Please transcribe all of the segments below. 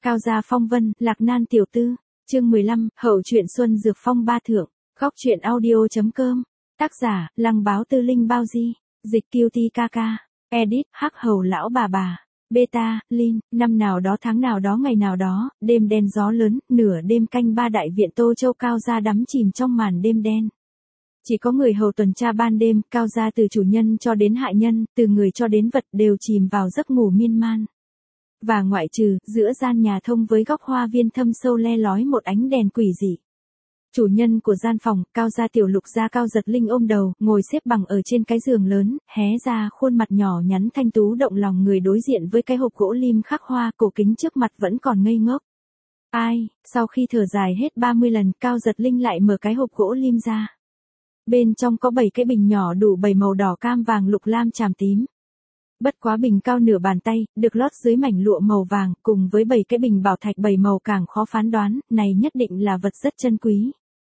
Cao gia phong vân, Lạc Nan tiểu tư. Chương 15, hậu truyện Xuân Dược Phong ba thượng. Góc truyện audio.com. Tác giả, Lăng Báo Tư Linh Bao Di. Dịch Cutie KK. Edit, Hắc Hầu lão bà. Beta, Lin, năm nào đó tháng nào đó ngày nào đó, đêm đen gió lớn, nửa đêm canh ba đại viện Tô Châu Cao gia đắm chìm trong màn đêm đen. Chỉ có người hầu tuần tra ban đêm, Cao gia từ chủ nhân cho đến hạ nhân, từ người cho đến vật đều chìm vào giấc ngủ miên man. Và ngoại trừ, giữa gian nhà thông với góc hoa viên thâm sâu le lói một ánh đèn quỷ dị. Chủ nhân của gian phòng, Cao gia tiểu Lục gia Cao Giật Linh ôm đầu, ngồi xếp bằng ở trên cái giường lớn, hé ra khuôn mặt nhỏ nhắn thanh tú động lòng người đối diện với cái hộp gỗ lim khắc hoa, cổ kính trước mặt vẫn còn ngây ngốc. Ai, sau khi thở dài hết 30 lần, Cao Giật Linh lại mở cái hộp gỗ lim ra. Bên trong có 7 cái bình nhỏ đủ 7 màu đỏ cam vàng lục lam chàm tím. Bất quá bình cao nửa bàn tay, được lót dưới mảnh lụa màu vàng, cùng với 7 cái bình bảo thạch 7 màu càng khó phán đoán, này nhất định là vật rất chân quý.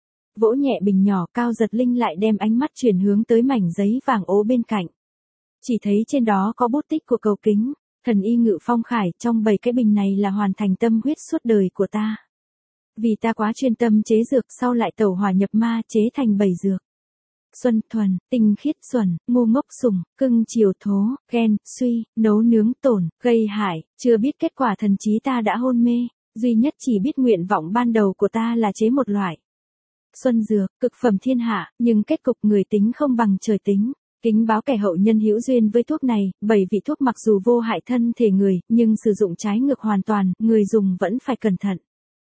Vỗ nhẹ bình nhỏ, Cao Giật Linh lại đem ánh mắt chuyển hướng tới mảnh giấy vàng ố bên cạnh. Chỉ thấy trên đó có bút tích của cầu kính, thần y Ngự Phong Khải, trong 7 cái bình này là hoàn thành tâm huyết suốt đời của ta. Vì ta quá chuyên tâm chế dược, sau lại tẩu hỏa nhập ma chế thành 7 dược. Xuân thuần, tinh khiết xuẩn, ngu ngốc sủng, cưng chiều thố, ghen, suy, nấu nướng tổn, gây hại, chưa biết kết quả thần trí ta đã hôn mê, duy nhất chỉ biết nguyện vọng ban đầu của ta là chế một loại. Xuân dược, cực phẩm thiên hạ, nhưng kết cục người tính không bằng trời tính. Kính báo kẻ hậu nhân hữu duyên với thuốc này, 7 vị thuốc mặc dù vô hại thân thể người, nhưng sử dụng trái ngược hoàn toàn, người dùng vẫn phải cẩn thận.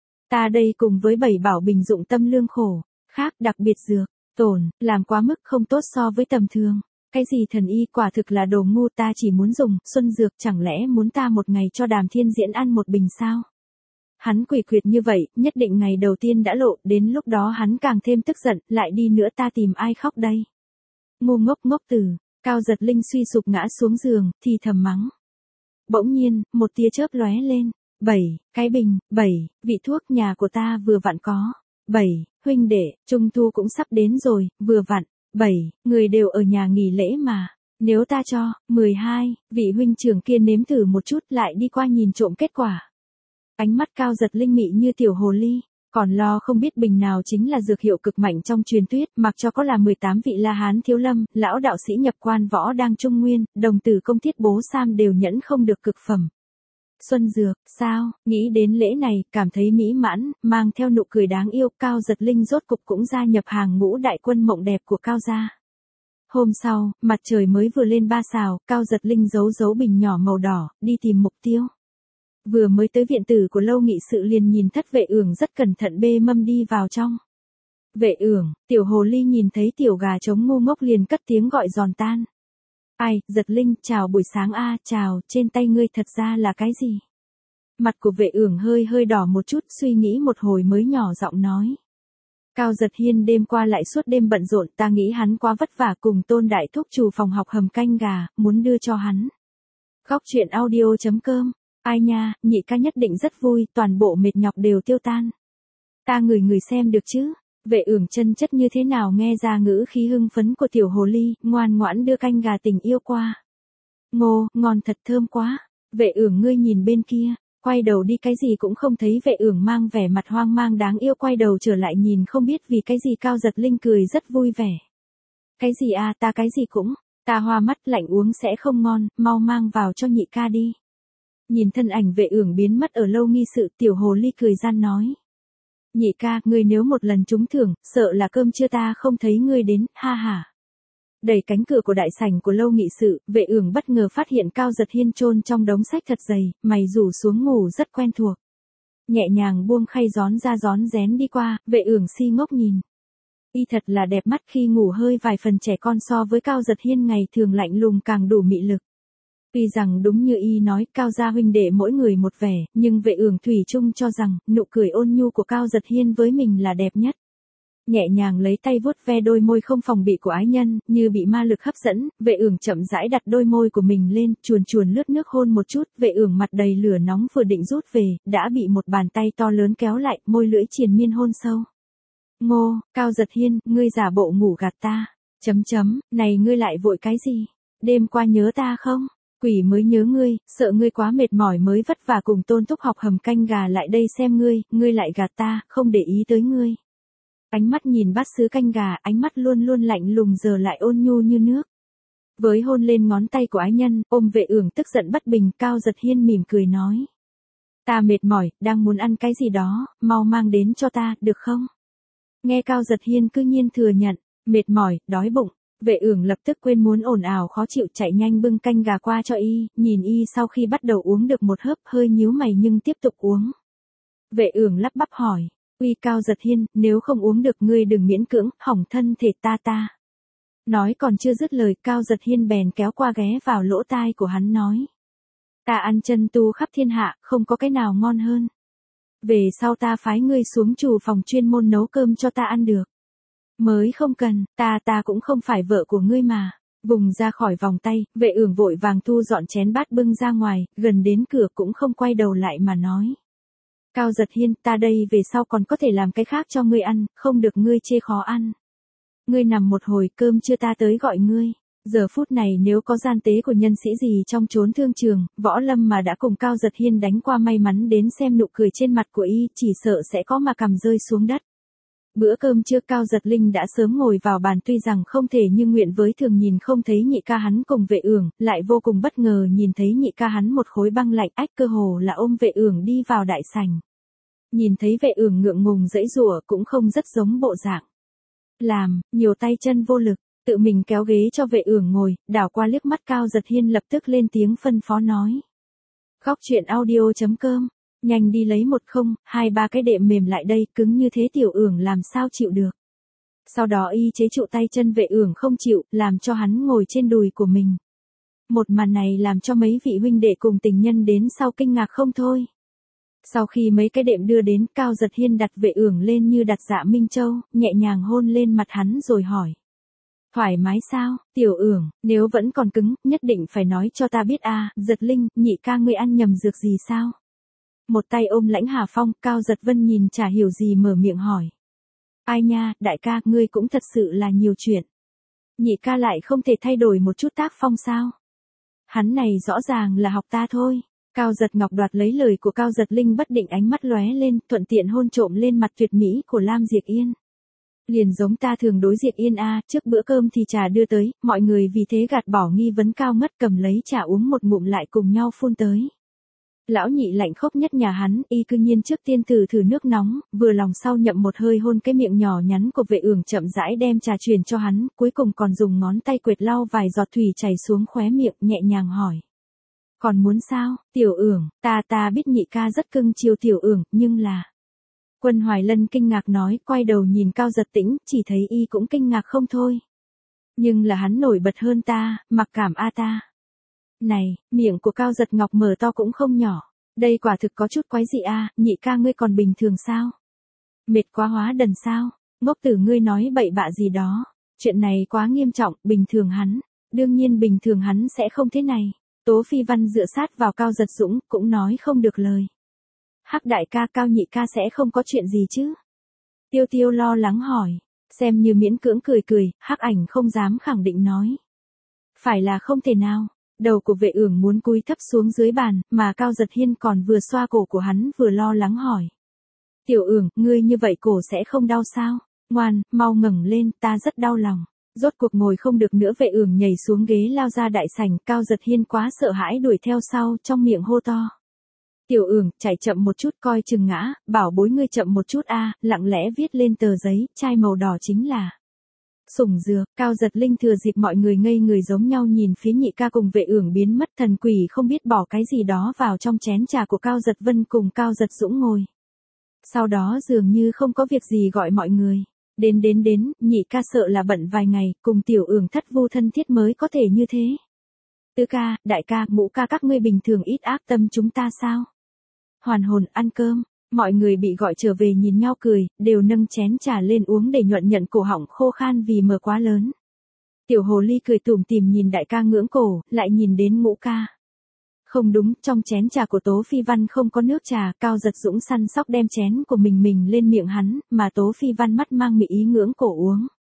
Ta đây cùng với 7 bảo bình dụng tâm lương khổ, khác đặc biệt dược. Tổn, làm quá mức không tốt so với tầm thường. Cái gì thần y quả thực là đồ ngu, ta chỉ muốn dùng, xuân dược chẳng lẽ muốn ta một ngày cho Đàm Thiên Diễn ăn một bình sao? Hắn quỷ quyệt như vậy, nhất định ngày đầu tiên đã lộ, đến lúc đó hắn càng thêm tức giận, lại đi nữa ta tìm ai khóc đây? Ngu ngốc ngốc tử, Cao Giật Linh suy sụp ngã xuống giường, thì thầm mắng. Bỗng nhiên, một tia chớp lóe lên, 7 cái bình, 7 vị thuốc nhà của ta vừa vặn có. 7, huynh đệ, Trung thu cũng sắp đến rồi, vừa vặn, 7, người đều ở nhà nghỉ lễ mà. Nếu ta cho, 12, vị huynh trưởng kia nếm thử một chút lại đi qua nhìn trộm kết quả. Ánh mắt Cao Giật Linh mị như tiểu hồ ly, còn lo không biết bình nào chính là dược hiệu cực mạnh trong truyền thuyết, mặc cho có là 18 vị La Hán thiếu lâm, lão đạo sĩ nhập quan võ đang trung nguyên, đồng tử công thiết bố Sam đều nhẫn không được cực phẩm. Xuân dược, sao, nghĩ đến lễ này, cảm thấy mỹ mãn, mang theo nụ cười đáng yêu, Cao Giật Linh rốt cục cũng gia nhập hàng ngũ đại quân mộng đẹp của Cao gia. Hôm sau, mặt trời mới vừa lên 3 sào, Cao Giật Linh giấu bình nhỏ màu đỏ, đi tìm mục tiêu. Vừa mới tới viện tử của Lâu Nghị Sự liền nhìn Thất Vệ Ưởng rất cẩn thận bê mâm đi vào trong. Vệ Ưởng, tiểu hồ ly nhìn thấy tiểu gà trống ngu ngốc liền cất tiếng gọi giòn tan. Ai, Giật Linh, chào buổi sáng a, chào, trên tay ngươi thật ra là cái gì? Mặt của Vệ Ưởng hơi đỏ một chút, suy nghĩ một hồi mới nhỏ giọng nói. Cao Giật Hiên đêm qua lại suốt đêm bận rộn, ta nghĩ hắn quá vất vả cùng Tôn đại thúc chủ phòng học hầm canh gà, muốn đưa cho hắn. Góc truyện audio.com, ai nha, nhị ca nhất định rất vui, toàn bộ mệt nhọc đều tiêu tan. Ta người xem được chứ? Vệ Ưởng chân chất như thế nào nghe ra ngữ khí hưng phấn của tiểu hồ ly, ngoan ngoãn đưa canh gà tình yêu qua. Ngô, ngon thật thơm quá. Vệ Ưởng ngươi nhìn bên kia, quay đầu đi cái gì cũng không thấy. Vệ Ưởng mang vẻ mặt hoang mang đáng yêu quay đầu trở lại nhìn không biết vì cái gì. Cao Giật Linh cười rất vui vẻ. Cái gì à, ta cái gì cũng, ta hoa mắt lạnh uống sẽ không ngon, mau mang vào cho nhị ca đi. Nhìn thân ảnh Vệ Ưởng biến mất ở Lâu Nghi Sự, tiểu hồ ly cười gian nói. Nhị ca, ngươi nếu một lần trúng thưởng, sợ là cơm trưa ta không thấy ngươi đến, ha ha. Đẩy cánh cửa của đại sảnh của Lâu Nghị Sự, Vệ Ưởng bất ngờ phát hiện Cao Giật Hiên chôn trong đống sách thật dày, mày rủ xuống ngủ rất quen thuộc. Nhẹ nhàng buông khay gión ra gión rén đi qua, Vệ Ưởng si ngốc nhìn. Y thật là đẹp mắt khi ngủ hơi vài phần trẻ con so với Cao Giật Hiên ngày thường lạnh lùng càng đủ mị lực. Tuy rằng đúng như y nói, Cao gia huynh đệ mỗi người một vẻ, nhưng Vệ Ưởng thủy chung cho rằng, nụ cười ôn nhu của Cao Giật Hiên với mình là đẹp nhất. Nhẹ nhàng lấy tay vuốt ve đôi môi không phòng bị của ái nhân, như bị ma lực hấp dẫn, Vệ Ưởng chậm rãi đặt đôi môi của mình lên, chuồn lướt nước hôn một chút, Vệ Ưởng mặt đầy lửa nóng vừa định rút về, đã bị một bàn tay to lớn kéo lại, môi lưỡi triền miên hôn sâu. Ngô, Cao Giật Hiên, ngươi giả bộ ngủ gạt ta. Này ngươi lại vội cái gì? Đêm qua nhớ ta không? Quỷ mới nhớ ngươi, sợ ngươi quá mệt mỏi mới vất vả cùng Tôn Thúc học hầm canh gà lại đây xem ngươi lại gạt ta, không để ý tới ngươi. Ánh mắt nhìn bát sứ canh gà, ánh mắt luôn luôn lạnh lùng giờ lại ôn nhu như nước. Với hôn lên ngón tay của ái nhân, ôm Vệ Ưởng tức giận bất bình, Cao Giật Hiên mỉm cười nói. Ta mệt mỏi, đang muốn ăn cái gì đó, mau mang đến cho ta, được không? Nghe Cao Giật Hiên cư nhiên thừa nhận, mệt mỏi, đói bụng. Vệ Ưởng lập tức quên muốn ồn ào khó chịu chạy nhanh bưng canh gà qua cho y, nhìn y sau khi bắt đầu uống được một hớp hơi nhíu mày nhưng tiếp tục uống. Vệ Ưởng lắp bắp hỏi, uy Cao Giật Hiên, nếu không uống được ngươi đừng miễn cưỡng, hỏng thân thể ta. Nói còn chưa dứt lời, Cao Giật Hiên bèn kéo qua ghé vào lỗ tai của hắn nói. Ta ăn chân tu khắp thiên hạ, không có cái nào ngon hơn. Về sau ta phái ngươi xuống chủ phòng chuyên môn nấu cơm cho ta ăn được. Mới không cần, ta cũng không phải vợ của ngươi mà. Vùng ra khỏi vòng tay, Vệ Ưởng vội vàng thu dọn chén bát bưng ra ngoài, gần đến cửa cũng không quay đầu lại mà nói. Cao Giật Hiên, ta đây về sau còn có thể làm cái khác cho ngươi ăn, không được ngươi chê khó ăn. Ngươi nằm một hồi cơm chưa ta tới gọi ngươi. Giờ phút này nếu có gian tế của nhân sĩ gì trong chốn thương trường, Võ Lâm mà đã cùng Cao Giật Hiên đánh qua may mắn đến xem nụ cười trên mặt của y, chỉ sợ sẽ có mà cằm rơi xuống đất. Bữa cơm trưa Cao Giật Linh đã sớm ngồi vào bàn, tuy rằng không thể như nguyện với thường nhìn không thấy nhị ca hắn cùng Vệ Ưởng, lại vô cùng bất ngờ nhìn thấy nhị ca hắn một khối băng lạnh, ách cơ hồ là ôm Vệ Ưởng đi vào đại sảnh. Nhìn thấy Vệ Ưởng ngượng ngùng giãy giụa cũng không rất giống bộ dạng làm, nhiều tay chân vô lực, tự mình kéo ghế cho Vệ Ưởng ngồi, đảo qua liếc mắt Cao Giật Hiên lập tức lên tiếng phân phó nói. Góc truyện audio.com, nhanh đi lấy 1-2-3 cái đệm mềm lại đây, cứng như thế Tiểu Ưởng làm sao chịu được. Sau đó y chế trụ tay chân Vệ Ưởng không chịu, làm cho hắn ngồi trên đùi của mình. Một màn này làm cho mấy vị huynh đệ cùng tình nhân đến sau kinh ngạc không thôi. Sau khi mấy cái đệm đưa đến, Cao Giật Hiên đặt Vệ Ưởng lên như đặt Dạ Minh Châu, nhẹ nhàng hôn lên mặt hắn rồi hỏi. Thoải mái sao, Tiểu Ưởng, nếu vẫn còn cứng, nhất định phải nói cho ta biết a. Giật Linh, nhị ca ngươi ăn nhầm dược gì sao? Một tay ôm Lãnh Hà Phong, Cao Giật Vân nhìn chả hiểu gì mở miệng hỏi. Ai nha, đại ca, ngươi cũng thật sự là nhiều chuyện. Nhị ca lại không thể thay đổi một chút tác phong sao? Hắn này rõ ràng là học ta thôi. Cao Giật Ngọc đoạt lấy lời của Cao Giật Linh, bất định ánh mắt lóe lên, thuận tiện hôn trộm lên mặt tuyệt mỹ của Lam Diệp Yên. Liền giống ta thường đối Diệp Yên a, trước bữa cơm thì trà đưa tới, mọi người vì thế gạt bỏ nghi vấn cao mất, cầm lấy trà uống một ngụm lại cùng nhau phun tới. Lão nhị lạnh khốc nhất nhà hắn, y cư nhiên trước tiên thử nước nóng, vừa lòng sau nhậm một hơi hôn cái miệng nhỏ nhắn của Vệ Ưởng, chậm rãi đem trà truyền cho hắn, cuối cùng còn dùng ngón tay quệt lau vài giọt thủy chảy xuống khóe miệng, nhẹ nhàng hỏi. Còn muốn sao, Tiểu Ưởng, ta biết nhị ca rất cưng chiều Tiểu Ưởng, nhưng là... Quân Hoài Lân kinh ngạc nói, quay đầu nhìn Cao Giật Tĩnh, chỉ thấy y cũng kinh ngạc không thôi. Nhưng là hắn nổi bật hơn ta, mặc cảm a ta. Này, miệng của Cao Giật Ngọc mở to cũng không nhỏ. Đây quả thực có chút quái dị a, nhị ca ngươi còn bình thường sao? Mệt quá hóa đần sao? Ngốc tử ngươi nói bậy bạ gì đó. Chuyện này quá nghiêm trọng, bình thường hắn. Đương nhiên bình thường hắn sẽ không thế này. Tố Phi Văn dựa sát vào Cao Giật Dũng, cũng nói không được lời. Hắc đại ca, Cao nhị ca sẽ không có chuyện gì chứ? Tiêu Tiêu lo lắng hỏi, xem như miễn cưỡng cười, Hắc Ảnh không dám khẳng định nói. Phải là không thể nào. Đầu của Vệ Ưởng muốn cúi thấp xuống dưới bàn, mà Cao Giật Hiên còn vừa xoa cổ của hắn vừa lo lắng hỏi. Tiểu Ưởng, ngươi như vậy cổ sẽ không đau sao? Ngoan, mau ngẩng lên, ta rất đau lòng. Rốt cuộc ngồi không được nữa, Vệ Ưởng nhảy xuống ghế lao ra đại sảnh, Cao Giật Hiên quá sợ hãi đuổi theo sau, trong miệng hô to. Tiểu Ưởng, chạy chậm một chút, coi chừng ngã, bảo bối ngươi chậm một chút a, lặng lẽ viết lên tờ giấy, chai màu đỏ chính là sủng dược. Cao Giật Linh thừa dịp mọi người ngây người giống nhau nhìn phía nhị ca cùng Vệ Ưởng biến mất, thần quỷ không biết bỏ cái gì đó vào trong chén trà của Cao Giật Vân cùng Cao Giật Dũng ngồi. Sau đó dường như không có việc gì gọi mọi người. Đến, nhị ca sợ là bận vài ngày, cùng Tiểu Ưởng thất vu thân thiết mới có thể như thế. Tứ ca, đại ca, ngũ ca các ngươi bình thường ít ác tâm chúng ta sao? Hoàn hồn, ăn cơm. Mọi người bị gọi trở về nhìn nhau cười, đều nâng chén trà lên uống để nhuận nhận cổ họng khô khan vì mờ quá lớn. Tiểu hồ ly cười tủm tỉm nhìn đại ca ngưỡng cổ, lại nhìn đến ngũ ca. Không đúng, trong chén trà của Tố Phi Văn không có nước trà, Cao Giật Dũng săn sóc đem chén của mình lên miệng hắn, mà Tố Phi Văn mắt mang mị ý ngưỡng cổ uống.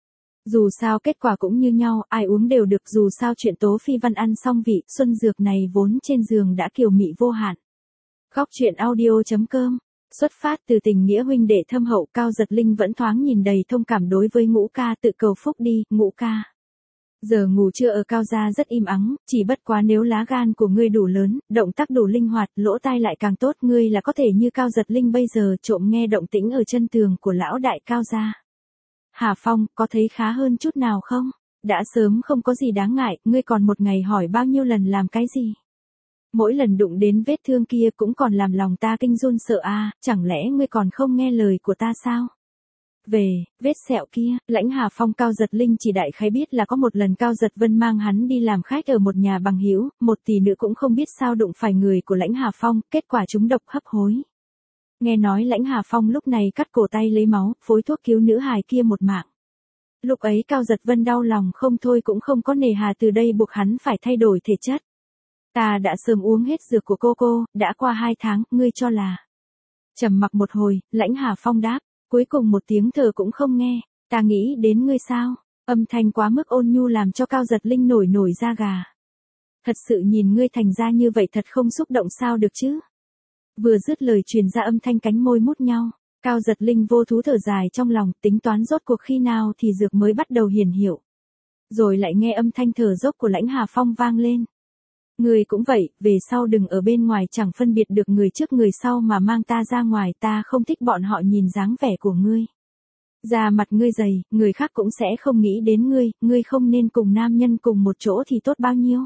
Dù sao kết quả cũng như nhau, ai uống đều được, dù sao chuyện Tố Phi Văn ăn xong vị xuân dược này vốn trên giường đã kiều mị vô hạn. Góc truyện audio.com. Xuất phát từ tình nghĩa huynh đệ thâm hậu, Cao Giật Linh vẫn thoáng nhìn đầy thông cảm đối với Ngũ ca, tự cầu phúc đi, Ngũ ca. Giờ ngủ trưa ở Cao gia rất im ắng, chỉ bất quá nếu lá gan của ngươi đủ lớn, động tác đủ linh hoạt, lỗ tai lại càng tốt, ngươi là có thể như Cao Giật Linh bây giờ trộm nghe động tĩnh ở chân tường của lão đại Cao gia. Hà Phong, có thấy khá hơn chút nào không? Đã sớm không có gì đáng ngại, ngươi còn một ngày hỏi bao nhiêu lần làm cái gì? Mỗi lần đụng đến vết thương kia cũng còn làm lòng ta kinh run sợ a, chẳng lẽ ngươi còn không nghe lời của ta sao? Về, vết sẹo kia, Lãnh Hà Phong Cao Giật Linh chỉ đại khái biết là có một lần Cao Giật Vân mang hắn đi làm khách ở một nhà bằng hữu, một tỷ nữ cũng không biết sao đụng phải người của Lãnh Hà Phong, kết quả trúng độc hấp hối. Nghe nói Lãnh Hà Phong lúc này cắt cổ tay lấy máu, phối thuốc cứu nữ hài kia một mạng. Lúc ấy Cao Giật Vân đau lòng không thôi cũng không có nề hà, từ đây buộc hắn phải thay đổi thể chất. Ta đã sớm uống hết dược của cô, đã qua 2 tháng, ngươi cho là. Trầm mặc một hồi, Lãnh Hà Phong đáp, cuối cùng một tiếng thở cũng không nghe, ta nghĩ đến ngươi sao? Âm thanh quá mức ôn nhu làm cho Cao Giật Linh nổi da gà. Thật sự nhìn ngươi thành ra như vậy thật không xúc động sao được chứ? Vừa dứt lời truyền ra âm thanh cánh môi mút nhau, Cao Giật Linh vô thú thở dài trong lòng, tính toán rốt cuộc khi nào thì dược mới bắt đầu hiển hiệu. Rồi lại nghe âm thanh thở dốc của Lãnh Hà Phong vang lên. Ngươi cũng vậy, về sau đừng ở bên ngoài chẳng phân biệt được người trước người sau mà mang ta ra ngoài, ta không thích bọn họ nhìn dáng vẻ của ngươi. Da mặt ngươi dày, người khác cũng sẽ không nghĩ đến ngươi không nên cùng nam nhân cùng một chỗ thì tốt bao nhiêu.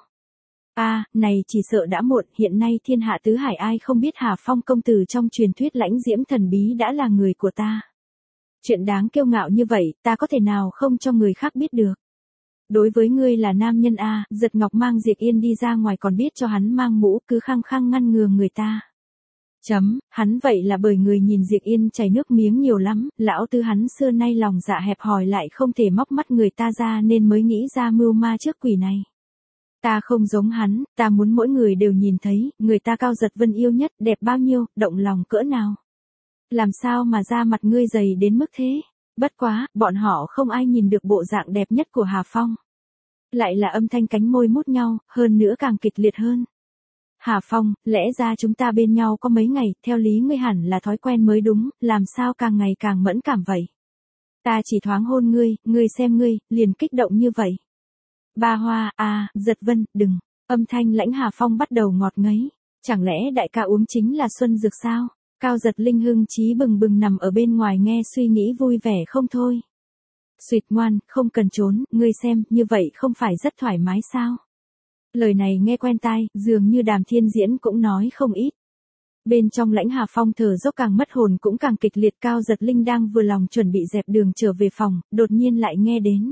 Này chỉ sợ đã muộn, hiện nay thiên hạ tứ hải ai không biết Hà Phong công tử trong truyền thuyết lãnh diễm thần bí đã là người của ta. Chuyện đáng kiêu ngạo như vậy, ta có thể nào không cho người khác biết được. Đối với ngươi là nam nhân Giật Ngọc mang Diệp Yên đi ra ngoài còn biết cho hắn mang mũ, cứ khăng khăng ngăn ngừa người ta. Hắn vậy là bởi người nhìn Diệp Yên chảy nước miếng nhiều lắm, lão tư hắn xưa nay lòng dạ hẹp hòi lại không thể móc mắt người ta ra nên mới nghĩ ra mưu ma trước quỷ này. Ta không giống hắn, ta muốn mỗi người đều nhìn thấy, người ta Cao Giật Vân yêu nhất, đẹp bao nhiêu, động lòng cỡ nào. Làm sao mà da mặt ngươi dày đến mức thế? Bất quá, bọn họ không ai nhìn được bộ dạng đẹp nhất của Hà Phong. Lại là âm thanh cánh môi mút nhau, hơn nữa càng kịch liệt hơn. Hà Phong, lẽ ra chúng ta bên nhau có mấy ngày, theo lý ngươi hẳn là thói quen mới đúng, làm sao càng ngày càng mẫn cảm vậy? Ta chỉ thoáng hôn ngươi xem ngươi, liền kích động như vậy. Ba Hoa, Giật Vân, đừng. Âm thanh Lãnh Hà Phong bắt đầu ngọt ngấy. Chẳng lẽ đại ca uống chính là xuân dược sao? Cao Giật Linh hưng chí bừng bừng nằm ở bên ngoài nghe suy nghĩ vui vẻ không thôi. Xuyệt ngoan, không cần trốn, ngươi xem, như vậy không phải rất thoải mái sao? Lời này nghe quen tai, dường như Đàm Thiên Diễn cũng nói không ít. Bên trong Lãnh Hà Phong thở dốc càng mất hồn cũng càng kịch liệt. Cao Giật Linh đang vừa lòng chuẩn bị dẹp đường trở về phòng, đột nhiên lại nghe đến.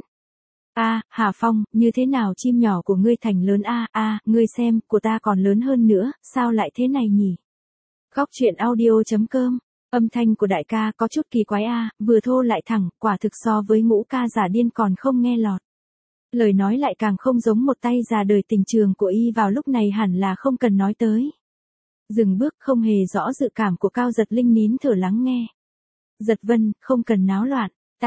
Hà Phong, như thế nào chim nhỏ của ngươi thành lớn ngươi xem, của ta còn lớn hơn nữa, sao lại thế này nhỉ? Góc truyện audio.com. Âm thanh của đại ca có chút kỳ quái vừa thô lại thẳng, quả thực so với Ngũ ca giả điên còn không nghe lọt. Lời nói lại càng không giống một tay già đời tình trường của y vào lúc này hẳn là không cần nói tới. Dừng bước không hề rõ dự cảm của Cao Giật Linh nín thở lắng nghe. Giật Vân, không cần náo loạn.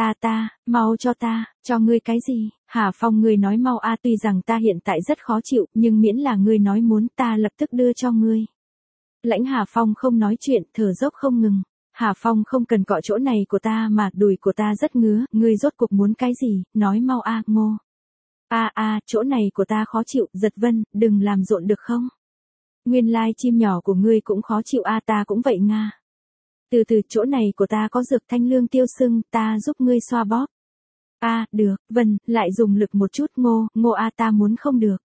Mau cho ngươi cái gì? Hà Phong ngươi nói mau tuy rằng ta hiện tại rất khó chịu, nhưng miễn là ngươi nói muốn ta lập tức đưa cho ngươi. Lãnh Hà Phong không nói chuyện, thở dốc không ngừng. Hà Phong không cần cọ chỗ này của ta mà, đùi của ta rất ngứa, ngươi rốt cuộc muốn cái gì, nói mau Ngô. Chỗ này của ta khó chịu, Giật Vân, đừng làm rộn được không? Nguyên lai chim nhỏ của ngươi cũng khó chịu ta cũng vậy Nga. Từ chỗ này của ta có dược thanh lương tiêu sưng, ta giúp ngươi xoa bóp. Được, Vân, lại dùng lực một chút Ngô ta muốn không được.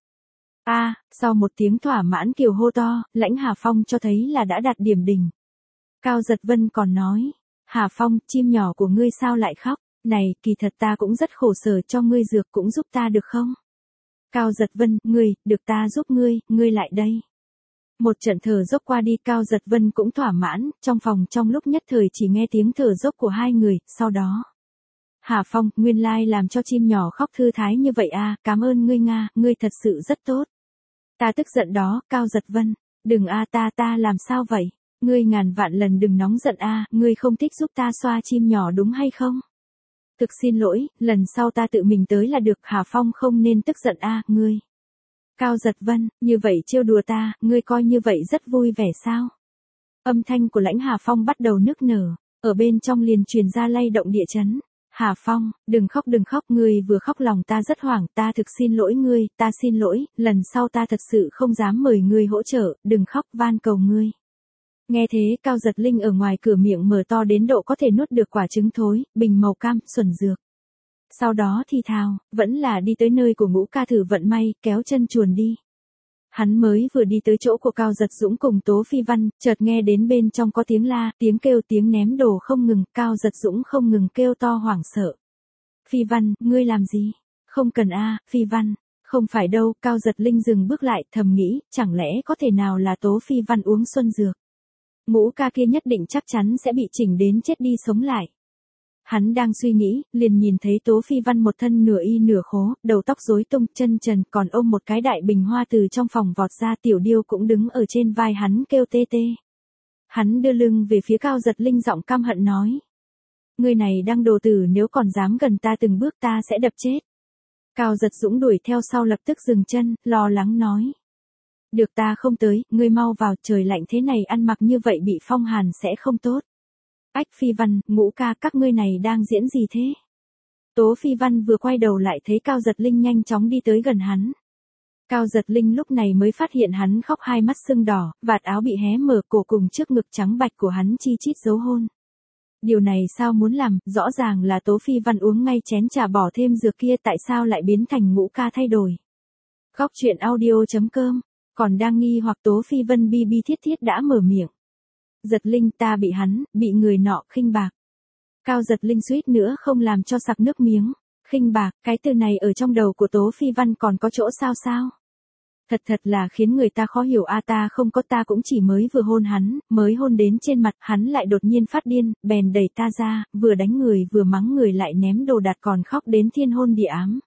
Sau một tiếng thỏa mãn kiều hô to, Lãnh Hà Phong cho thấy là đã đạt điểm đỉnh. Cao Giật Vân còn nói, Hà Phong, chim nhỏ của ngươi sao lại khóc, này, kỳ thật ta cũng rất khổ sở cho ngươi dược cũng giúp ta được không? Cao Giật Vân, được ta giúp ngươi lại đây. Một trận thở dốc qua đi Cao Giật Vân cũng thỏa mãn, trong phòng trong lúc nhất thời chỉ nghe tiếng thở dốc của hai người, sau đó. Hà Phong, nguyên lai làm cho chim nhỏ khóc thư thái như vậy cảm ơn ngươi Nga, ngươi thật sự rất tốt. Ta tức giận đó, Cao Giật Vân, đừng ta làm sao vậy? Ngươi ngàn vạn lần đừng nóng giận ngươi không thích giúp ta xoa chim nhỏ đúng hay không? Thực xin lỗi, lần sau ta tự mình tới là được, Hà Phong không nên tức giận a, ngươi. Cao Giật Vân, như vậy trêu đùa ta, ngươi coi như vậy rất vui vẻ sao? Âm thanh của Lãnh Hà Phong bắt đầu nức nở, ở bên trong liền truyền ra lay động địa chấn. Hà Phong, đừng khóc, ngươi vừa khóc lòng ta rất hoảng, ta thực xin lỗi ngươi, ta xin lỗi, lần sau ta thật sự không dám mời ngươi hỗ trợ, đừng khóc, van cầu ngươi. Nghe thế, Cao Giật Linh ở ngoài cửa miệng mở to đến độ có thể nuốt được quả trứng thối, bình màu cam, xuẩn dược. Sau đó thì thào, vẫn là đi tới nơi của Ngũ Ca thử vận may, kéo chân chuồn đi. Hắn mới vừa đi tới chỗ của Cao Giật Dũng cùng Tố Phi Văn, chợt nghe đến bên trong có tiếng la, tiếng kêu, tiếng ném đồ không ngừng, Cao Giật Dũng không ngừng kêu to hoảng sợ. Phi Văn, ngươi làm gì? Không cần a, Phi Văn. Không phải đâu, Cao Giật Linh dừng bước lại, thầm nghĩ, chẳng lẽ có thể nào là Tố Phi Văn uống xuân dược? Ngũ Ca kia nhất định chắc chắn sẽ bị chỉnh đến chết đi sống lại. Hắn đang suy nghĩ, liền nhìn thấy Tố Phi Văn một thân nửa y nửa khố, đầu tóc rối tung, chân trần, còn ôm một cái đại bình hoa từ trong phòng vọt ra, Tiểu Điêu cũng đứng ở trên vai hắn kêu tê tê. Hắn đưa lưng về phía Cao Giật Linh, giọng căm hận nói. Người này đang đồ tử, nếu còn dám gần ta từng bước ta sẽ đập chết. Cao Giật Dũng đuổi theo sau lập tức dừng chân, lo lắng nói. Được, ta không tới, ngươi mau vào, trời lạnh thế này ăn mặc như vậy bị phong hàn sẽ không tốt. Ách, Phi Văn, Ngũ Ca, các ngươi này đang diễn gì thế? Tố Phi Văn vừa quay đầu lại thấy Cao Giật Linh nhanh chóng đi tới gần hắn. Cao Giật Linh lúc này mới phát hiện hắn khóc, hai mắt sưng đỏ, vạt áo bị hé mở, cổ cùng trước ngực trắng bạch của hắn chi chít dấu hôn. Điều này sao muốn làm, rõ ràng là Tố Phi Văn uống ngay chén trà bỏ thêm dược kia, tại sao lại biến thành Ngũ Ca thay đổi? Góc truyện audio.com, còn đang nghi hoặc Tố Phi Vân bi bi thiết thiết đã mở miệng. Giật Linh, ta bị hắn, bị người nọ khinh bạc. Cao Giật Linh suýt nữa không làm cho sặc nước miếng. Khinh bạc, cái từ này ở trong đầu của Tố Phi Văn còn có chỗ sao? Thật là khiến người ta khó hiểu a, ta không có, ta cũng chỉ mới vừa hôn hắn, mới hôn đến trên mặt, hắn lại đột nhiên phát điên, bèn đẩy ta ra, vừa đánh người vừa mắng người lại ném đồ đạc còn khóc đến thiên hôn địa ám.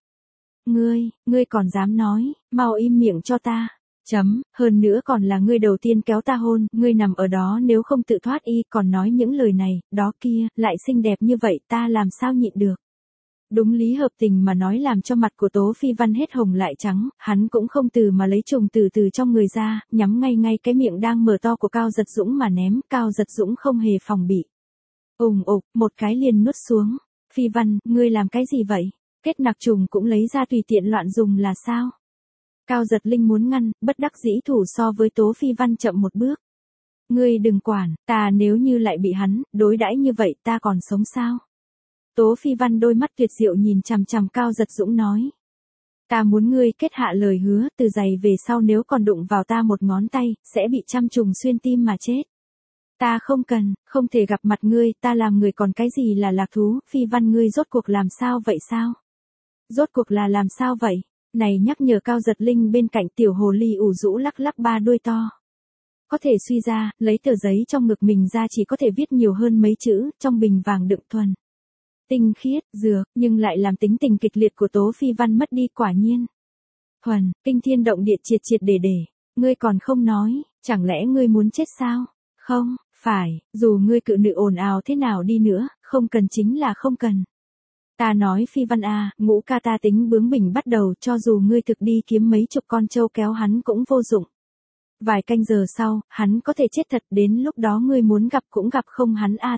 Ngươi còn dám nói, mau im miệng cho ta. Hơn nữa còn là ngươi đầu tiên kéo ta hôn, ngươi nằm ở đó nếu không tự thoát y, còn nói những lời này, đó kia, lại xinh đẹp như vậy, ta làm sao nhịn được. Đúng lý hợp tình mà nói làm cho mặt của Tố Phi Văn hết hồng lại trắng, hắn cũng không từ mà lấy trùng từ trong người ra, nhắm ngay cái miệng đang mở to của Cao Giật Dũng mà ném, Cao Giật Dũng không hề phòng bị. Ục, một cái liền nuốt xuống. Phi Văn, ngươi làm cái gì vậy? Kết nặc trùng cũng lấy ra tùy tiện loạn dùng là sao? Cao Giật Linh muốn ngăn, bất đắc dĩ thủ so với Tố Phi Văn chậm một bước. Ngươi đừng quản, ta nếu như lại bị hắn đối đãi như vậy ta còn sống sao? Tố Phi Văn đôi mắt tuyệt diệu nhìn chằm chằm Cao Giật Dũng nói. Ta muốn ngươi kết hạ lời hứa, từ giày về sau nếu còn đụng vào ta một ngón tay, sẽ bị trăm trùng xuyên tim mà chết. Ta không cần, không thể gặp mặt ngươi, ta làm người còn cái gì là lạc thú, Phi Văn ngươi rốt cuộc làm sao vậy sao? Rốt cuộc là làm sao vậy? Này nhắc nhở Cao Giật Linh bên cạnh tiểu hồ ly ủ rũ lắc lắc ba đuôi to. Có thể suy ra, lấy tờ giấy trong ngực mình ra chỉ có thể viết nhiều hơn mấy chữ, trong bình vàng đựng thuần. Tinh khiết, dược, nhưng lại làm tính tình kịch liệt của Tố Phi Văn mất đi, quả nhiên. Thuần, kinh thiên động địa, triệt để. Ngươi còn không nói, chẳng lẽ ngươi muốn chết sao? Không, phải, dù ngươi cự nữ ồn ào thế nào đi nữa, không cần chính là không cần. Ta nói Phi Văn a, Ngũ Ca ta tính bướng bỉnh bắt đầu, cho dù ngươi thực đi kiếm mấy chục con trâu kéo hắn cũng vô dụng. Vài canh giờ sau, hắn có thể chết thật, đến lúc đó ngươi muốn gặp cũng gặp không hắn a.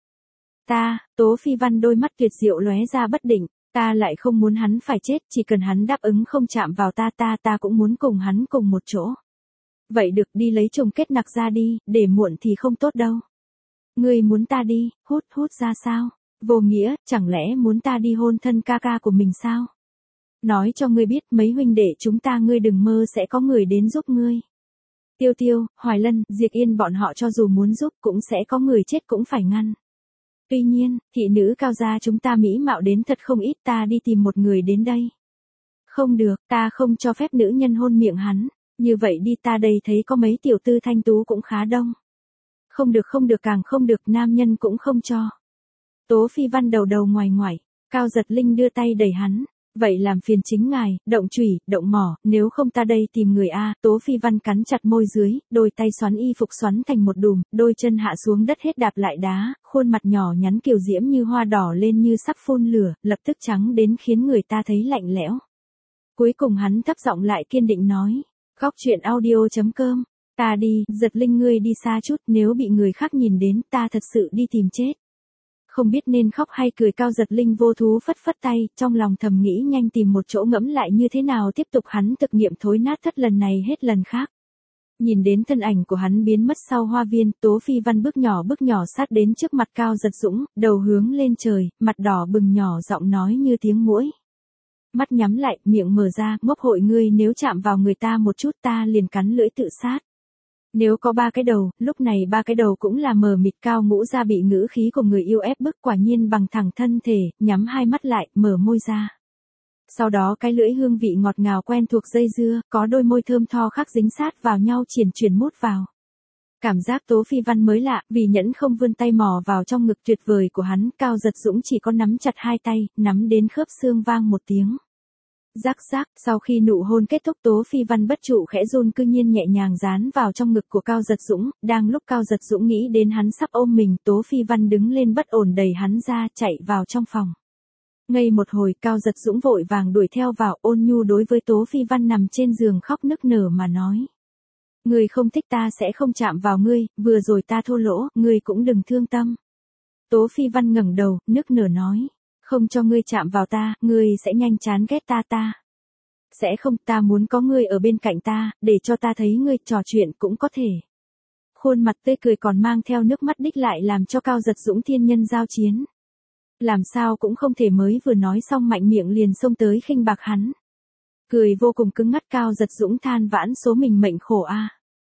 Tố Phi Văn đôi mắt tuyệt diệu lóe ra bất định, ta lại không muốn hắn phải chết, chỉ cần hắn đáp ứng không chạm vào ta cũng muốn cùng hắn cùng một chỗ. Vậy được, đi lấy trùng kết nặc ra đi, để muộn thì không tốt đâu. Ngươi muốn ta đi, hút ra sao? Vô nghĩa, chẳng lẽ muốn ta đi hôn thân ca ca của mình sao? Nói cho ngươi biết, mấy huynh đệ chúng ta ngươi đừng mơ sẽ có người đến giúp ngươi. Tiêu, Hoài Lân, Diệp Yên bọn họ cho dù muốn giúp cũng sẽ có người chết cũng phải ngăn. Tuy nhiên, thị nữ Cao gia chúng ta mỹ mạo đến thật không ít, ta đi tìm một người đến đây. Không được, ta không cho phép nữ nhân hôn miệng hắn, như vậy đi, ta đây thấy có mấy tiểu tư thanh tú cũng khá đông. Không được, càng không được, nam nhân cũng không cho. Tố Phi Văn đầu ngoài, Cao Giật Linh đưa tay đẩy hắn. Vậy làm phiền chính ngài, động chủy, động mỏ, nếu không ta đây tìm người a. Tố Phi Văn cắn chặt môi dưới, đôi tay xoắn y phục xoắn thành một đùm, đôi chân hạ xuống đất hết đạp lại đá, khuôn mặt nhỏ nhắn kiều diễm như hoa đỏ lên như sắp phun lửa, lập tức trắng đến khiến người ta thấy lạnh lẽo. Cuối cùng hắn thấp giọng lại kiên định nói, Góc truyện audio.com, ta đi, Giật Linh ngươi đi xa chút, nếu bị người khác nhìn đến ta thật sự đi tìm chết. Không biết nên khóc hay cười, Cao Giật Linh vô thú phất phất tay, trong lòng thầm nghĩ nhanh tìm một chỗ ngẫm lại như thế nào tiếp tục hắn thực nghiệm thối nát thất lần này hết lần khác. Nhìn đến thân ảnh của hắn biến mất sau hoa viên, Tố Phi Văn bước nhỏ sát đến trước mặt Cao Giật Dũng, đầu hướng lên trời, mặt đỏ bừng nhỏ giọng nói như tiếng muỗi. Mắt nhắm lại, miệng mở ra, ngốc hội ngươi, nếu chạm vào người ta một chút ta liền cắn lưỡi tự sát. Nếu có 3 cái đầu, lúc này 3 cái đầu cũng là mờ mịt. Cao Ngũ Gia bị ngữ khí của người yêu ép bức, quả nhiên bằng thẳng thân thể, nhắm hai mắt lại, mở môi ra. Sau đó cái lưỡi hương vị ngọt ngào quen thuộc dây dưa, có đôi môi thơm tho khắc dính sát vào nhau chuyển mút vào. Cảm giác Tố Phi Văn mới lạ, vì nhẫn không vươn tay mò vào trong ngực tuyệt vời của hắn, Cao Giật Dũng chỉ có nắm chặt hai tay, nắm đến khớp xương vang một tiếng. Rắc rắc, sau khi nụ hôn kết thúc Tố Phi Văn bất trụ khẽ run, cư nhiên nhẹ nhàng dán vào trong ngực của Cao Giật Dũng, đang lúc Cao Giật Dũng nghĩ đến hắn sắp ôm mình, Tố Phi Văn đứng lên bất ổn đẩy hắn ra, chạy vào trong phòng. Ngây một hồi, Cao Giật Dũng vội vàng đuổi theo vào, ôn nhu đối với Tố Phi Văn nằm trên giường khóc nức nở mà nói. Ngươi không thích ta sẽ không chạm vào ngươi, vừa rồi ta thô lỗ, ngươi cũng đừng thương tâm. Tố Phi Văn ngẩng đầu, nức nở nói. Không cho ngươi chạm vào ta, ngươi sẽ nhanh chán ghét ta. Sẽ không, ta muốn có ngươi ở bên cạnh ta, để cho ta thấy ngươi, trò chuyện cũng có thể. Khuôn mặt tươi cười còn mang theo nước mắt đích lại làm cho Cao Giật Dũng thiên nhân giao chiến. Làm sao cũng không thể, mới vừa nói xong mạnh miệng liền xông tới khinh bạc hắn. Cười vô cùng cứng ngắt, Cao Giật Dũng than vãn số mình mệnh khổ a.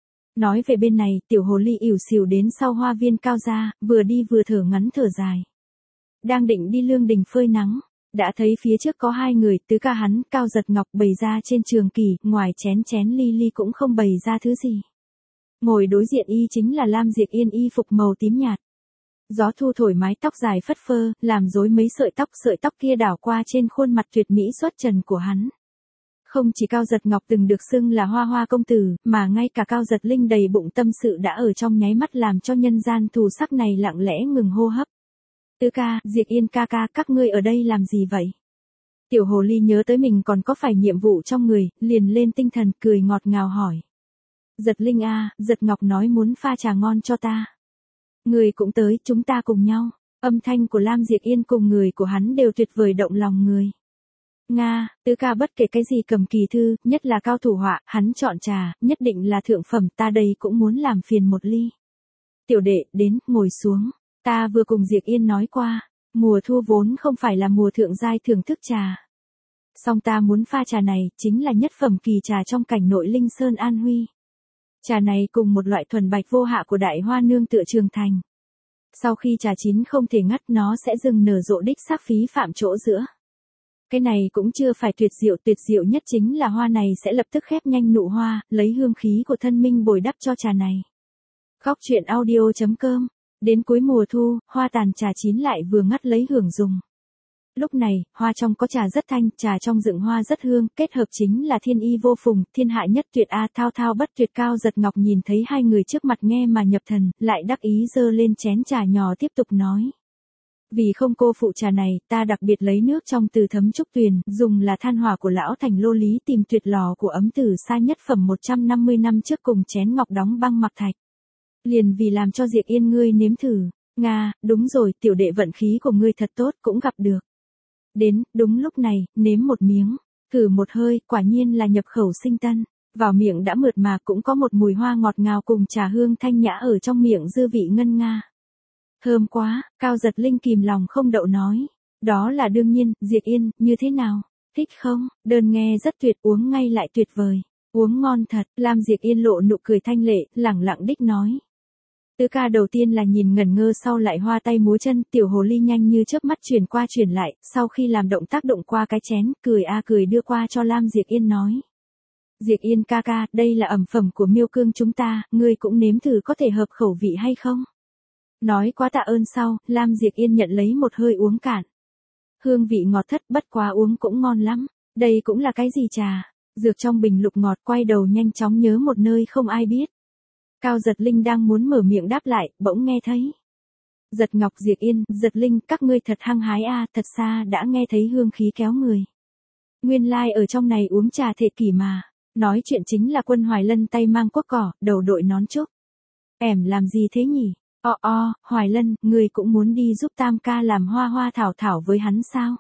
Nói về bên này, tiểu hồ ly ỉu xìu đến sau hoa viên Cao gia, vừa đi vừa thở ngắn thở dài. Đang định đi lương đình phơi nắng, đã thấy phía trước có 2 người, tứ ca hắn, Cao Giật Ngọc bày ra trên trường kỳ, ngoài chén ly cũng không bày ra thứ gì. Ngồi đối diện y chính là Lam Diệp Yên, y phục màu tím nhạt. Gió thu thổi mái tóc dài phất phơ, làm rối mấy sợi tóc kia đảo qua trên khuôn mặt tuyệt mỹ xuất trần của hắn. Không chỉ Cao Giật Ngọc từng được xưng là hoa hoa công tử, mà ngay cả Cao Giật Linh đầy bụng tâm sự đã ở trong nháy mắt làm cho nhân gian thù sắc này lặng lẽ ngừng hô hấp. Tứ ca, Diệp Yên ca ca, các ngươi ở đây làm gì vậy? Tiểu hồ ly nhớ tới mình còn có phải nhiệm vụ trong người, liền lên tinh thần, cười ngọt ngào hỏi. Giật Linh a, Giật Ngọc nói muốn pha trà ngon cho ta. Người cũng tới, chúng ta cùng nhau. Âm thanh của Lam Diệp Yên cùng người của hắn đều tuyệt vời động lòng người. Nga, tứ ca bất kể cái gì cầm kỳ thư, nhất là cao thủ họa, hắn chọn trà, nhất định là thượng phẩm, ta đây cũng muốn làm phiền một ly. Tiểu đệ, đến, ngồi xuống. Ta vừa cùng Diệp Yên nói qua, mùa thu vốn không phải là mùa thượng giai thưởng thức trà. Song ta muốn pha trà này, chính là nhất phẩm kỳ trà trong cảnh nội Linh Sơn An Huy. Trà này cùng một loại thuần bạch vô hạ của đại hoa nương tựa Trường Thành. Sau khi trà chín không thể ngắt, nó sẽ dừng nở rộ đích sắc phí phạm chỗ giữa. Cái này cũng chưa phải tuyệt diệu nhất chính là hoa này sẽ lập tức khép nhanh nụ hoa, lấy hương khí của thân minh bồi đắp cho trà này. Góc truyện audio.com. Đến cuối mùa thu, hoa tàn trà chín lại vừa ngắt lấy hưởng dùng. Lúc này, hoa trong có trà rất thanh, trà trong dựng hoa rất hương, kết hợp chính là thiên y vô phùng, thiên hạ nhất tuyệt a, thao thao bất tuyệt. Cao Giật Ngọc nhìn thấy 2 người trước mặt nghe mà nhập thần, lại đắc ý dơ lên chén trà nhỏ tiếp tục nói. Vì không cô phụ trà này, ta đặc biệt lấy nước trong từ Thấm Trúc Tuyền, dùng là than hỏa của lão thành Lô Lý, tìm tuyệt lò của ấm tử xa nhất phẩm 150 năm trước cùng chén ngọc đóng băng mặc thạch. Liền vì làm cho Diệp Yên ngươi nếm thử. Nga, đúng rồi, tiểu đệ vận khí của ngươi thật tốt, cũng gặp được. Đến, đúng lúc này, nếm một miếng, thử một hơi, quả nhiên là nhập khẩu sinh tân. Vào miệng đã mượt mà, cũng có một mùi hoa ngọt ngào cùng trà hương thanh nhã ở trong miệng dư vị ngân nga. Thơm quá, Cao Giật Linh kìm lòng không đậu nói. Đó là đương nhiên, Diệp Yên, như thế nào? Thích không? Đơn nghe rất tuyệt, uống ngay lại tuyệt vời. Uống ngon thật, Lam Diệp Yên lộ nụ cười thanh lệ, lẳng lặng đích nói. Tứ ca đầu tiên là nhìn ngẩn ngơ, sau lại hoa tay múa chân, tiểu hồ ly nhanh như chớp mắt chuyển qua chuyển lại, sau khi làm động tác đụng qua cái chén, cười đưa qua cho Lam Diệp Yên nói. Diệp Yên ca ca, đây là ẩm phẩm của Miêu Cương chúng ta, ngươi cũng nếm thử có thể hợp khẩu vị hay không? Nói quá tạ ơn sau, Lam Diệp Yên nhận lấy một hơi uống cạn. Hương vị ngọt thất, bất quá uống cũng ngon lắm. Đây cũng là cái gì trà? Dược trong bình lục ngọt, quay đầu nhanh chóng nhớ một nơi không ai biết. Cao Giật Linh đang muốn mở miệng đáp lại, bỗng nghe thấy. Giật Ngọc, Diệp Yên, Giật Linh, các ngươi thật hăng hái a, thật xa đã nghe thấy hương khí kéo người. Nguyên lai ở trong này uống trà thế kỷ mà. Nói chuyện chính là Quân Hoài Lân tay mang cuốc cỏ, đầu đội nón trúc. Em làm gì thế nhỉ? Hoài Lân, người cũng muốn đi giúp Tam ca làm hoa hoa thảo thảo với hắn sao?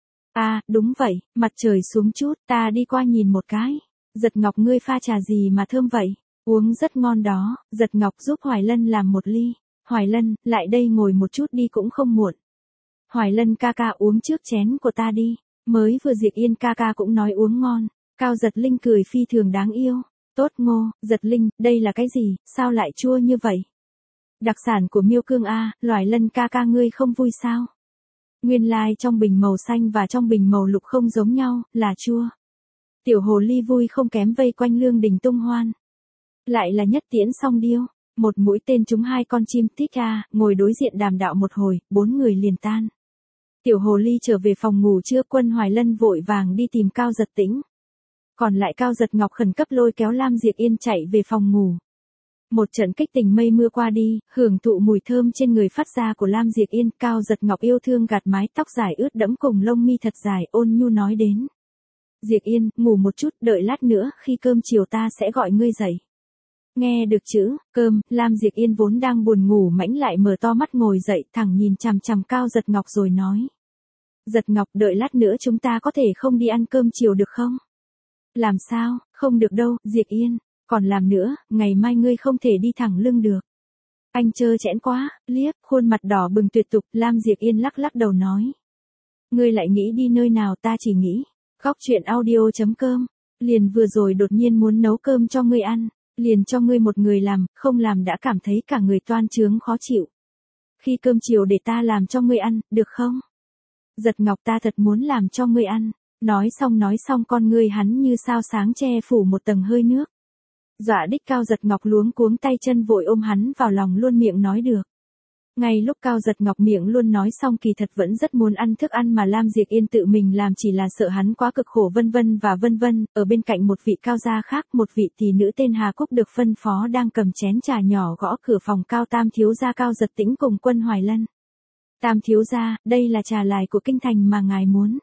À, đúng vậy, mặt trời xuống chút, ta đi qua nhìn một cái. Giật Ngọc, ngươi pha trà gì mà thơm vậy? Uống rất ngon đó. Giật Ngọc giúp Hoài Lân làm một ly. Hoài Lân, lại đây ngồi một chút đi cũng không muộn. Hoài Lân ca ca uống trước chén của ta đi. Mới vừa Diệp Yên ca ca cũng nói uống ngon. Cao Giật Linh cười phi thường đáng yêu. Tốt Ngô, Giật Linh, đây là cái gì, sao lại chua như vậy? Đặc sản của Miêu Cương a, Hoài Lân ca ca ngươi không vui sao? Nguyên lai trong bình màu xanh và trong bình màu lục không giống nhau, là chua. Tiểu hồ ly vui không kém vây quanh Lương Đình tung hoan. Lại là nhất tiễn song điêu, một mũi tên trúng hai con chim thích a, ngồi đối diện đàm đạo một hồi, 4 người liền tan. Tiểu hồ ly trở về phòng ngủ trưa, Quân Hoài Lân vội vàng đi tìm Cao Giật Tĩnh. Còn lại Cao Giật Ngọc khẩn cấp lôi kéo Lam Diệp Yên chạy về phòng ngủ. Một trận kích tình mây mưa qua đi, hưởng thụ mùi thơm trên người phát ra của Lam Diệp Yên, Cao Giật Ngọc yêu thương gạt mái tóc dài ướt đẫm cùng lông mi thật dài, ôn nhu nói đến. Diệp Yên, ngủ một chút, đợi lát nữa, khi cơm chiều ta sẽ gọi ngươi dậy. Nghe được chữ cơm, Lam Diệp Yên vốn đang buồn ngủ mãnh lại mở to mắt ngồi dậy, thẳng nhìn chằm chằm Cao Giật Ngọc rồi nói. Giật Ngọc, đợi lát nữa chúng ta có thể không đi ăn cơm chiều được không? Làm sao, không được đâu, Diệp Yên, còn làm nữa, ngày mai ngươi không thể đi thẳng lưng được. Anh trơ trẽn quá, liếc, khuôn mặt đỏ bừng tuyệt tục, Lam Diệp Yên lắc lắc đầu nói. Ngươi lại nghĩ đi nơi nào, ta chỉ nghĩ. Góc chuyện audio.com, liền vừa rồi đột nhiên muốn nấu cơm cho ngươi ăn, liền cho ngươi một người làm, không làm đã cảm thấy cả người toan trướng khó chịu. Khi cơm chiều để ta làm cho ngươi ăn, được không? Giật Ngọc, ta thật muốn làm cho ngươi ăn. Nói xong con ngươi hắn như sao sáng che phủ một tầng hơi nước. Dọa đích Cao Giật Ngọc luống cuống tay chân vội ôm hắn vào lòng luôn miệng nói được. Ngay lúc Cao Giật Ngọc miệng luôn nói xong kỳ thật vẫn rất muốn ăn thức ăn mà Lam Diệp Yên tự mình làm, chỉ là sợ hắn quá cực khổ vân vân, ở bên cạnh một vị cao gia khác, một vị tỷ nữ tên Hà Cúc được phân phó đang cầm chén trà nhỏ gõ cửa phòng Cao Tam thiếu gia Cao Giật Tĩnh cùng Quân Hoài Lân. Tam thiếu gia, đây là trà lài của kinh thành mà ngài muốn.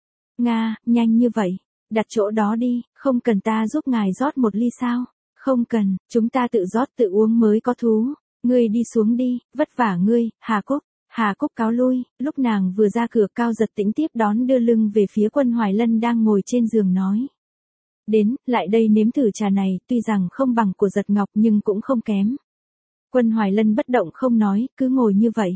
Nga, nhanh như vậy, đặt chỗ đó đi, không cần ta giúp ngài rót một ly sao? Không cần, chúng ta tự rót tự uống mới có thú. Ngươi đi xuống đi, vất vả ngươi, Hà Cúc. Hà Cúc cáo lui, lúc nàng vừa ra cửa Cao Giật Tĩnh tiếp đón đưa lưng về phía Quân Hoài Lân đang ngồi trên giường nói. Đến, lại đây nếm thử trà này, tuy rằng không bằng của Giật Ngọc nhưng cũng không kém. Quân Hoài Lân bất động không nói, cứ ngồi như vậy.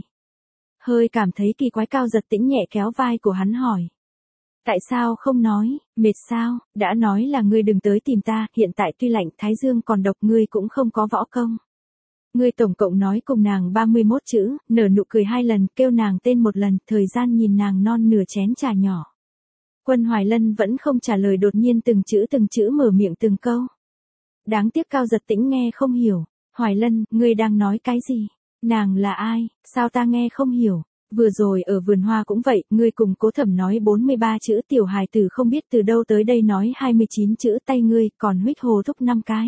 Hơi cảm thấy kỳ quái Cao Giật Tĩnh nhẹ kéo vai của hắn hỏi. Tại sao không nói, mệt sao, đã nói là ngươi đừng tới tìm ta, hiện tại tuy lạnh thái dương còn độc ngươi cũng không có võ công. Ngươi tổng cộng nói cùng nàng 31 chữ, nở nụ cười 2 lần, kêu nàng tên 1 lần, thời gian nhìn nàng non nửa chén trà nhỏ. Quân Hoài Lân vẫn không trả lời, đột nhiên từng chữ mở miệng từng câu. Đáng tiếc Cao Giật Tĩnh nghe không hiểu. Hoài Lân, ngươi đang nói cái gì? Nàng là ai, sao ta nghe không hiểu? Vừa rồi ở vườn hoa cũng vậy, ngươi cùng Cố Thẩm nói 43 chữ, tiểu hài tử không biết từ đâu tới đây nói 29 chữ, tay ngươi còn huých hồ thúc 5 cái.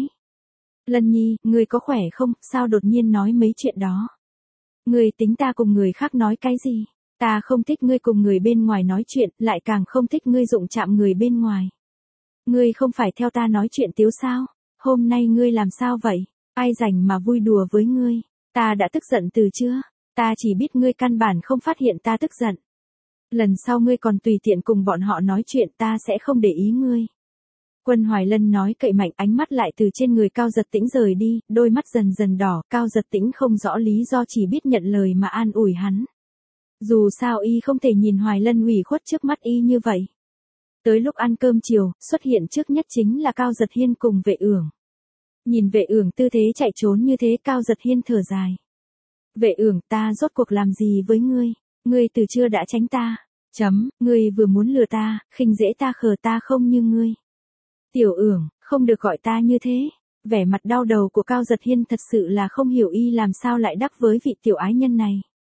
Lân Nhi, ngươi có khỏe không, sao đột nhiên nói mấy chuyện đó? Ngươi tính ta cùng người khác nói cái gì? Ta không thích ngươi cùng người bên ngoài nói chuyện, lại càng không thích ngươi đụng chạm người bên ngoài. Ngươi không phải theo ta nói chuyện tiếu sao? Hôm nay ngươi làm sao vậy? Ai rảnh mà vui đùa với ngươi? Ta đã tức giận từ chưa? Ta chỉ biết ngươi căn bản không phát hiện ta tức giận. Lần sau ngươi còn tùy tiện cùng bọn họ nói chuyện, ta sẽ không để ý ngươi. Quân Hoài Lân nói cậy mạnh, ánh mắt lại từ trên người Cao Giật Tĩnh rời đi, đôi mắt dần dần đỏ, Cao Giật Tĩnh không rõ lý do chỉ biết nhận lời mà an ủi hắn. Dù sao y không thể nhìn Hoài Lân ủy khuất trước mắt y như vậy. Tới lúc ăn cơm chiều, xuất hiện trước nhất chính là Cao Giật Hiên cùng Vệ Ưởng. Nhìn Vệ Ưởng tư thế chạy trốn như thế, Cao Giật Hiên thở dài. Vệ Ưởng, ta rốt cuộc làm gì với ngươi? Ngươi từ chưa đã tránh ta. Ngươi vừa muốn lừa ta, khinh dễ ta, khờ ta không như ngươi. Tiểu Ưởng, không được gọi ta như thế. Vẻ mặt đau đầu của Cao Giật Hiên thật sự là không hiểu y làm sao lại đắc với vị tiểu ái nhân này.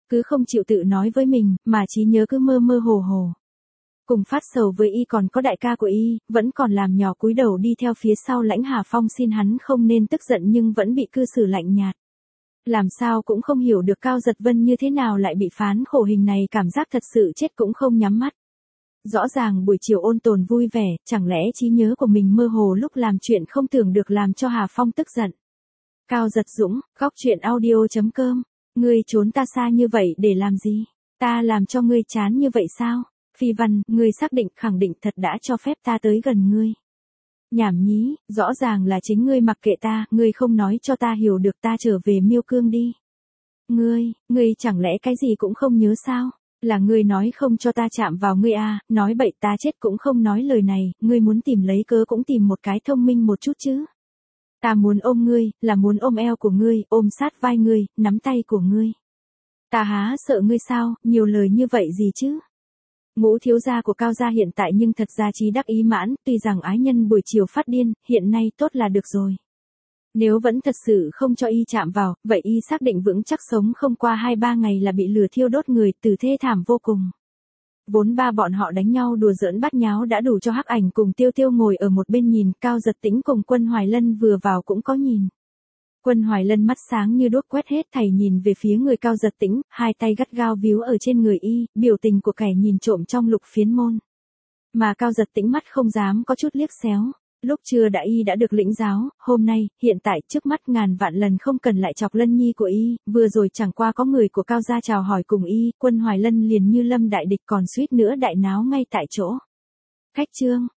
cứ không chịu tự nói với mình, mà trí nhớ cứ mơ mơ hồ hồ. Cùng phát sầu với y còn có đại ca của y, vẫn còn làm nhỏ cúi đầu đi theo phía sau Lãnh Hà Phong xin hắn không nên tức giận nhưng vẫn bị cư xử lạnh nhạt. Làm sao cũng không hiểu được Cao Giật Vân như thế nào lại bị phán khổ hình này, cảm giác thật sự chết cũng không nhắm mắt. Rõ ràng buổi chiều ôn tồn vui vẻ, chẳng lẽ trí nhớ của mình mơ hồ lúc làm chuyện không tưởng được làm cho Hà Phong tức giận. Cao Giật Dũng, góc truyện audio.com. Ngươi trốn ta xa như vậy để làm gì? Ta làm cho ngươi chán như vậy sao? Phi Văn, ngươi xác định khẳng định thật đã cho phép ta tới gần ngươi. Nhảm nhí, rõ ràng là chính ngươi mặc kệ ta, ngươi không nói cho ta hiểu được, ta trở về Miêu Cương đi. Ngươi chẳng lẽ cái gì cũng không nhớ sao? Là ngươi nói không cho ta chạm vào ngươi à, nói bậy, ta chết cũng không nói lời này, ngươi muốn tìm lấy cớ cũng tìm một cái thông minh một chút chứ. Ta muốn ôm ngươi, là muốn ôm eo của ngươi, ôm sát vai ngươi, nắm tay của ngươi. Ta há sợ ngươi sao, nhiều lời như vậy gì chứ? Ngũ thiếu gia của Cao gia hiện tại nhưng thật ra trí đắc ý mãn, tuy rằng ái nhân buổi chiều phát điên, hiện nay tốt là được rồi. Nếu vẫn thật sự không cho y chạm vào, vậy y xác định vững chắc sống không qua 2-3 ngày là bị lửa thiêu đốt người, từ thê thảm vô cùng. Vốn ba bọn họ đánh nhau đùa giỡn bát nháo đã đủ cho Hắc Ảnh cùng Tiêu Tiêu ngồi ở một bên nhìn, Cao Giật Tĩnh cùng Quân Hoài Lân vừa vào cũng có nhìn. Quân Hoài Lân mắt sáng như đuốc quét hết thảy nhìn về phía người Cao Giật Tĩnh, hai tay gắt gao víu ở trên người y, biểu tình của kẻ nhìn trộm trong Lục Phiến môn. Mà Cao Giật Tĩnh mắt không dám có chút liếc xéo. Lúc trưa đã y đã được lĩnh giáo, hôm nay, hiện tại trước mắt ngàn vạn lần không cần lại chọc Lân Nhi của y, vừa rồi chẳng qua có người của Cao gia chào hỏi cùng y, Quân Hoài Lân liền như lâm đại địch còn suýt nữa đại náo ngay tại chỗ. Khách trương,